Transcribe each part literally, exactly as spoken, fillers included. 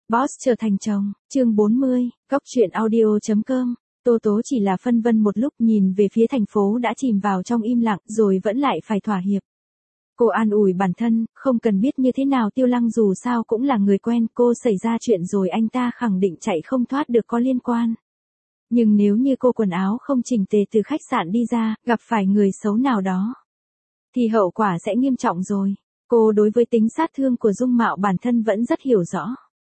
Boss trở thành chồng, chương bốn mươi, góc truyện audio chấm com. Tô Tố chỉ là phân vân một lúc, nhìn về phía thành phố đã chìm vào trong im lặng, rồi vẫn lại phải thỏa hiệp. Cô an ủi bản thân, không cần biết như thế nào Tiêu Lăng dù sao cũng là người quen, cô xảy ra chuyện rồi anh ta khẳng định chạy không thoát được có liên quan. Nhưng nếu như cô quần áo không chỉnh tề từ khách sạn đi ra, gặp phải người xấu nào đó, thì hậu quả sẽ nghiêm trọng rồi. Cô đối với tính sát thương của dung mạo bản thân vẫn rất hiểu rõ.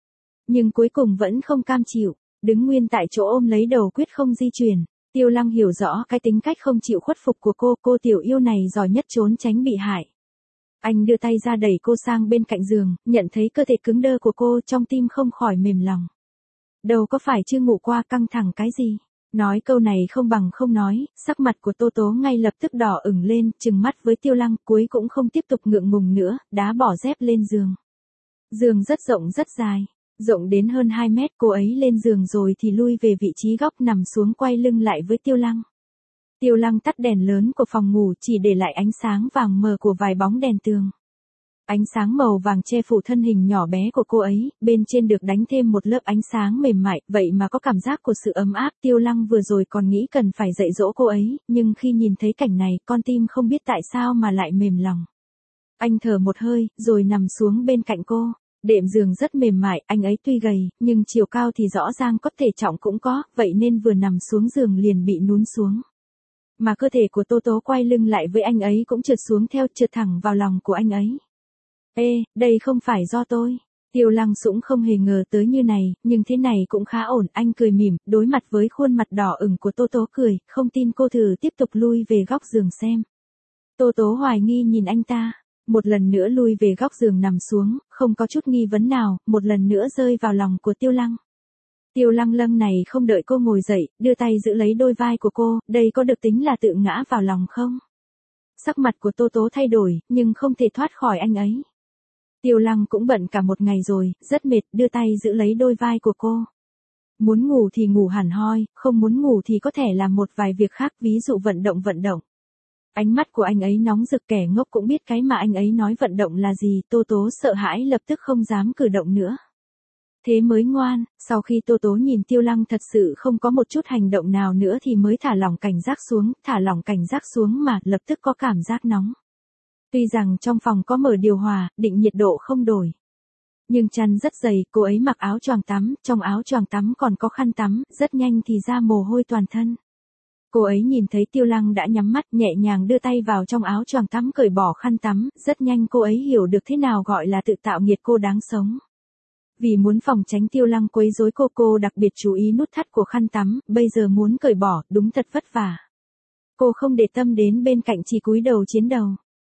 Nhưng cuối cùng vẫn không cam chịu, đứng nguyên tại chỗ ôm lấy đầu quyết không di chuyển. Tiêu Lăng hiểu rõ cái tính cách không chịu khuất phục của cô, cô tiểu yêu này giỏi nhất trốn tránh bị hại. Anh đưa tay ra đẩy cô sang bên cạnh giường, nhận thấy cơ thể cứng đơ của cô, trong tim không khỏi mềm lòng. Đâu có phải chưa ngủ qua, căng thẳng cái gì. Nói câu này không bằng không nói, sắc mặt của Tô Tố ngay lập tức đỏ ửng lên, trừng mắt với Tiêu Lăng, cuối cũng không tiếp tục ngượng ngùng nữa, đá bỏ dép lên giường. Giường rất rộng rất dài, rộng đến hơn hai mét, cô ấy lên giường rồi thì lui về vị trí góc nằm xuống, quay lưng lại với Tiêu Lăng. Tiêu Lăng tắt đèn lớn của phòng ngủ, chỉ để lại ánh sáng vàng mờ của vài bóng đèn tường. Ánh sáng màu vàng che phủ thân hình nhỏ bé của cô ấy, bên trên được đánh thêm một lớp ánh sáng mềm mại, vậy mà có cảm giác của sự ấm áp. Tiêu Lăng vừa rồi còn nghĩ cần phải dạy dỗ cô ấy, nhưng khi nhìn thấy cảnh này, con tim không biết tại sao mà lại mềm lòng. Anh thở một hơi, rồi nằm xuống bên cạnh cô. Đệm giường rất mềm mại, anh ấy tuy gầy, nhưng chiều cao thì rõ ràng có, thể trọng cũng có, vậy nên vừa nằm xuống giường liền bị nhún xuống. Mà cơ thể của Tô Tố quay lưng lại với anh ấy cũng trượt xuống theo, trượt thẳng vào lòng của anh ấy. Ê, đây không phải do tôi. Tiêu Lăng cũng không hề ngờ tới như này, nhưng thế này cũng khá ổn, anh cười mỉm, đối mặt với khuôn mặt đỏ ửng của Tô Tố cười, không tin cô thử tiếp tục lui về góc giường xem. Tô Tố hoài nghi nhìn anh ta, một lần nữa lui về góc giường nằm xuống, không có chút nghi vấn nào, một lần nữa rơi vào lòng của Tiêu Lăng. Tiêu Lăng lâm này không đợi cô ngồi dậy, đưa tay giữ lấy đôi vai của cô, đây có được tính là tự ngã vào lòng không? Sắc mặt của Tô Tố thay đổi, nhưng không thể thoát khỏi anh ấy. Tiêu Lăng cũng bận cả một ngày rồi, rất mệt, đưa tay giữ lấy đôi vai của cô. Muốn ngủ thì ngủ hẳn hoi, không muốn ngủ thì có thể làm một vài việc khác, ví dụ vận động vận động. Ánh mắt của anh ấy nóng rực, kẻ ngốc cũng biết cái mà anh ấy nói vận động là gì. Tô Tố sợ hãi lập tức không dám cử động nữa. Thế mới ngoan, sau khi Tô Tố nhìn Tiêu Lăng thật sự không có một chút hành động nào nữa thì mới thả lỏng cảnh giác xuống, thả lỏng cảnh giác xuống mà lập tức có cảm giác nóng. Tuy rằng trong phòng có mở điều hòa, định nhiệt độ không đổi. Nhưng chăn rất dày, cô ấy mặc áo choàng tắm, trong áo choàng tắm còn có khăn tắm, rất nhanh thì ra mồ hôi toàn thân. Cô ấy nhìn thấy Tiêu Lăng đã nhắm mắt, nhẹ nhàng đưa tay vào trong áo choàng tắm cởi bỏ khăn tắm, rất nhanh cô ấy hiểu được thế nào gọi là tự tạo nghiệt cô đáng sống. Vì muốn phòng tránh Tiêu Lăng quấy rối cô, cô đặc biệt chú ý nút thắt của khăn tắm, bây giờ muốn cởi bỏ, đúng thật vất vả. Cô không để tâm đến bên cạnh, chỉ cúi đầu chiến đầu.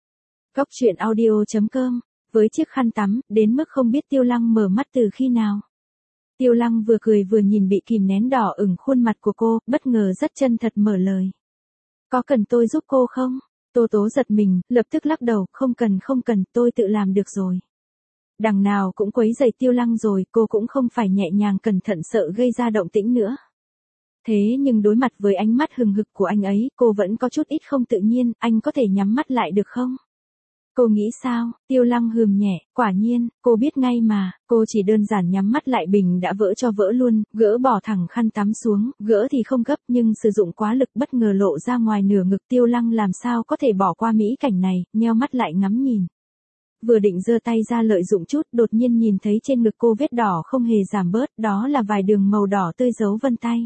Góc truyện audio chấm com, với chiếc khăn tắm, đến mức không biết Tiêu Lăng mở mắt từ khi nào. Tiêu Lăng vừa cười vừa nhìn bị kìm nén đỏ ửng khuôn mặt của cô, bất ngờ rất chân thật mở lời. Có cần tôi giúp cô không? Tô Tố giật mình, lập tức lắc đầu, không cần không cần, tôi tự làm được rồi. Đằng nào cũng quấy rầy Tiêu Lăng rồi, cô cũng không phải nhẹ nhàng cẩn thận sợ gây ra động tĩnh nữa. Thế nhưng đối mặt với ánh mắt hừng hực của anh ấy, cô vẫn có chút ít không tự nhiên, anh có thể nhắm mắt lại được không? Cô nghĩ sao? Tiêu Lăng hừm nhẹ, quả nhiên, cô biết ngay mà, cô chỉ đơn giản nhắm mắt lại bình đã vỡ cho vỡ luôn, gỡ bỏ thẳng khăn tắm xuống, gỡ thì không gấp nhưng sử dụng quá lực bất ngờ lộ ra ngoài nửa ngực. Tiêu Lăng làm sao có thể bỏ qua mỹ cảnh này, nheo mắt lại ngắm nhìn. Vừa định giơ tay ra lợi dụng chút, đột nhiên nhìn thấy trên ngực cô vết đỏ không hề giảm bớt, đó là vài đường màu đỏ tươi dấu vân tay.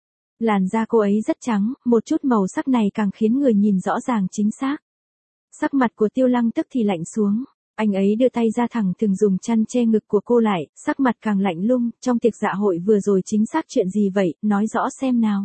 Làn da cô ấy rất trắng, một chút màu sắc này càng khiến người nhìn rõ ràng chính xác. Sắc mặt của Tiêu Lăng tức thì lạnh xuống, anh ấy đưa tay ra thẳng thừng dùng chăn che ngực của cô lại, sắc mặt càng lạnh lùng. Trong tiệc dạ hội vừa rồi chính xác chuyện gì vậy, nói rõ xem nào.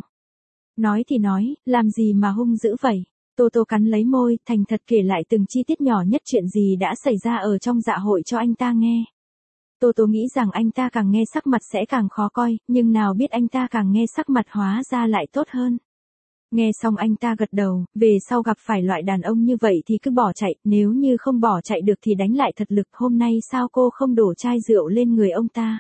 Nói thì nói, làm gì mà hung dữ vậy? Tô Tô cắn lấy môi, thành thật kể lại từng chi tiết nhỏ nhất chuyện gì đã xảy ra ở trong dạ hội cho anh ta nghe. Tô Tô nghĩ rằng anh ta càng nghe sắc mặt sẽ càng khó coi, nhưng nào biết anh ta càng nghe sắc mặt hóa ra lại tốt hơn. Nghe xong anh ta gật đầu, về sau gặp phải loại đàn ông như vậy thì cứ bỏ chạy, nếu như không bỏ chạy được thì đánh lại thật lực. Hôm nay sao cô không đổ chai rượu lên người ông ta?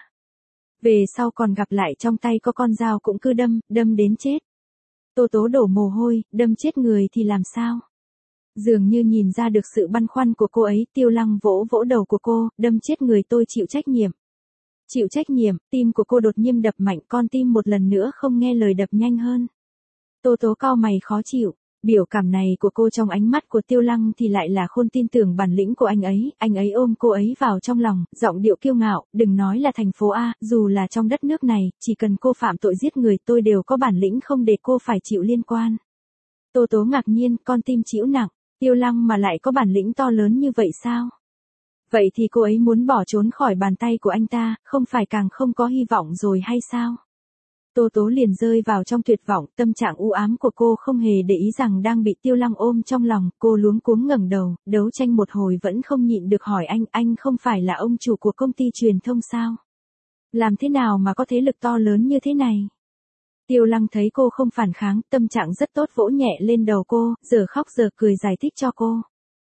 Về sau còn gặp lại trong tay có con dao cũng cứ đâm, đâm đến chết. Tô Tố đổ mồ hôi, đâm chết người thì làm sao? Dường như nhìn ra được sự băn khoăn của cô ấy, Tiêu Lăng vỗ vỗ đầu của cô, đâm chết người tôi chịu trách nhiệm. Chịu trách nhiệm, tim của cô đột nhiên đập mạnh, con tim một lần nữa không nghe lời đập nhanh hơn. Tô Tố cau mày khó chịu, biểu cảm này của cô trong ánh mắt của Tiêu Lăng thì lại là khôn tin tưởng bản lĩnh của anh ấy, anh ấy ôm cô ấy vào trong lòng, giọng điệu kiêu ngạo, đừng nói là thành phố A, dù là trong đất nước này, chỉ cần cô phạm tội giết người tôi đều có bản lĩnh không để cô phải chịu liên quan. Tô Tố ngạc nhiên, con tim chịu nặng, Tiêu Lăng mà lại có bản lĩnh to lớn như vậy sao? Vậy thì cô ấy muốn bỏ trốn khỏi bàn tay của anh ta, không phải càng không có hy vọng rồi hay sao? Tô Tố liền rơi vào trong tuyệt vọng, tâm trạng u ám của cô không hề để ý rằng đang bị Tiêu Lăng ôm trong lòng, cô luống cuống ngẩng đầu, đấu tranh một hồi vẫn không nhịn được hỏi anh, anh không phải là ông chủ của công ty truyền thông sao? Làm thế nào mà có thế lực to lớn như thế này? Tiêu Lăng thấy cô không phản kháng, tâm trạng rất tốt vỗ nhẹ lên đầu cô, giờ khóc giờ cười giải thích cho cô.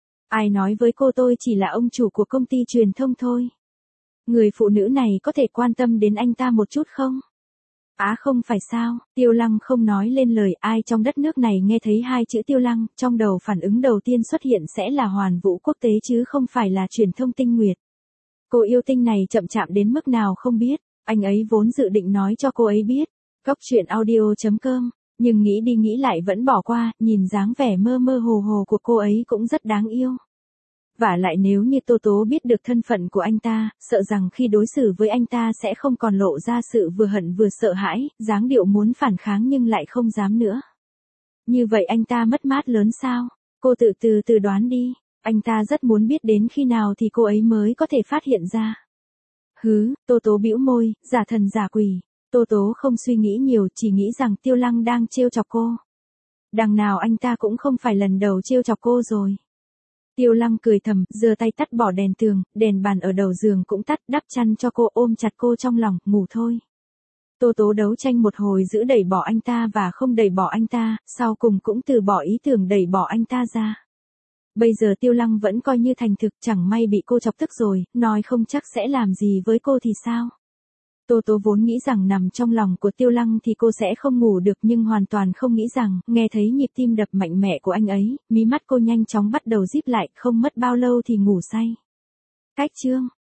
Ai nói với cô tôi chỉ là ông chủ của công ty truyền thông thôi? Người phụ nữ này có thể quan tâm đến anh ta một chút không? Á à không phải sao, Tiêu Lăng không nói lên lời, ai trong đất nước này nghe thấy hai chữ Tiêu Lăng, trong đầu phản ứng đầu tiên xuất hiện sẽ là Hoàn Vũ Quốc tế chứ không phải là Truyền thông Tinh Nguyệt. Cô yêu tinh này chậm chạp đến mức nào không biết, anh ấy vốn dự định nói cho cô ấy biết. Cốc truyện audio chấm com, nhưng nghĩ đi nghĩ lại vẫn bỏ qua, nhìn dáng vẻ mơ mơ hồ hồ của cô ấy cũng rất đáng yêu. Vả lại nếu như Tô Tố biết được thân phận của anh ta, sợ rằng khi đối xử với anh ta sẽ không còn lộ ra sự vừa hận vừa sợ hãi, dáng điệu muốn phản kháng nhưng lại không dám nữa. Như vậy anh ta mất mát lớn sao? Cô tự từ từ đoán đi, anh ta rất muốn biết đến khi nào thì cô ấy mới có thể phát hiện ra. Hứ, Tô Tố bĩu môi, giả thần giả quỷ. Tô Tố không suy nghĩ nhiều, chỉ nghĩ rằng Tiêu Lăng đang trêu chọc cô. Đằng nào anh ta cũng không phải lần đầu trêu chọc cô rồi. Tiêu Lăng cười thầm, giơ tay tắt bỏ đèn tường, đèn bàn ở đầu giường cũng tắt, đắp chăn cho cô, ôm chặt cô trong lòng, ngủ thôi. Tô Tố đấu tranh một hồi giữ đẩy bỏ anh ta và không đẩy bỏ anh ta, sau cùng cũng từ bỏ ý tưởng đẩy bỏ anh ta ra. Bây giờ Tiêu Lăng vẫn coi như thành thực, chẳng may bị cô chọc tức rồi, nói không chắc sẽ làm gì với cô thì sao. Tô Tố vốn nghĩ rằng nằm trong lòng của Tiêu Lăng thì cô sẽ không ngủ được nhưng hoàn toàn không nghĩ rằng, nghe thấy nhịp tim đập mạnh mẽ của anh ấy, mí mắt cô nhanh chóng bắt đầu díp lại, không mất bao lâu thì ngủ say. Cách chương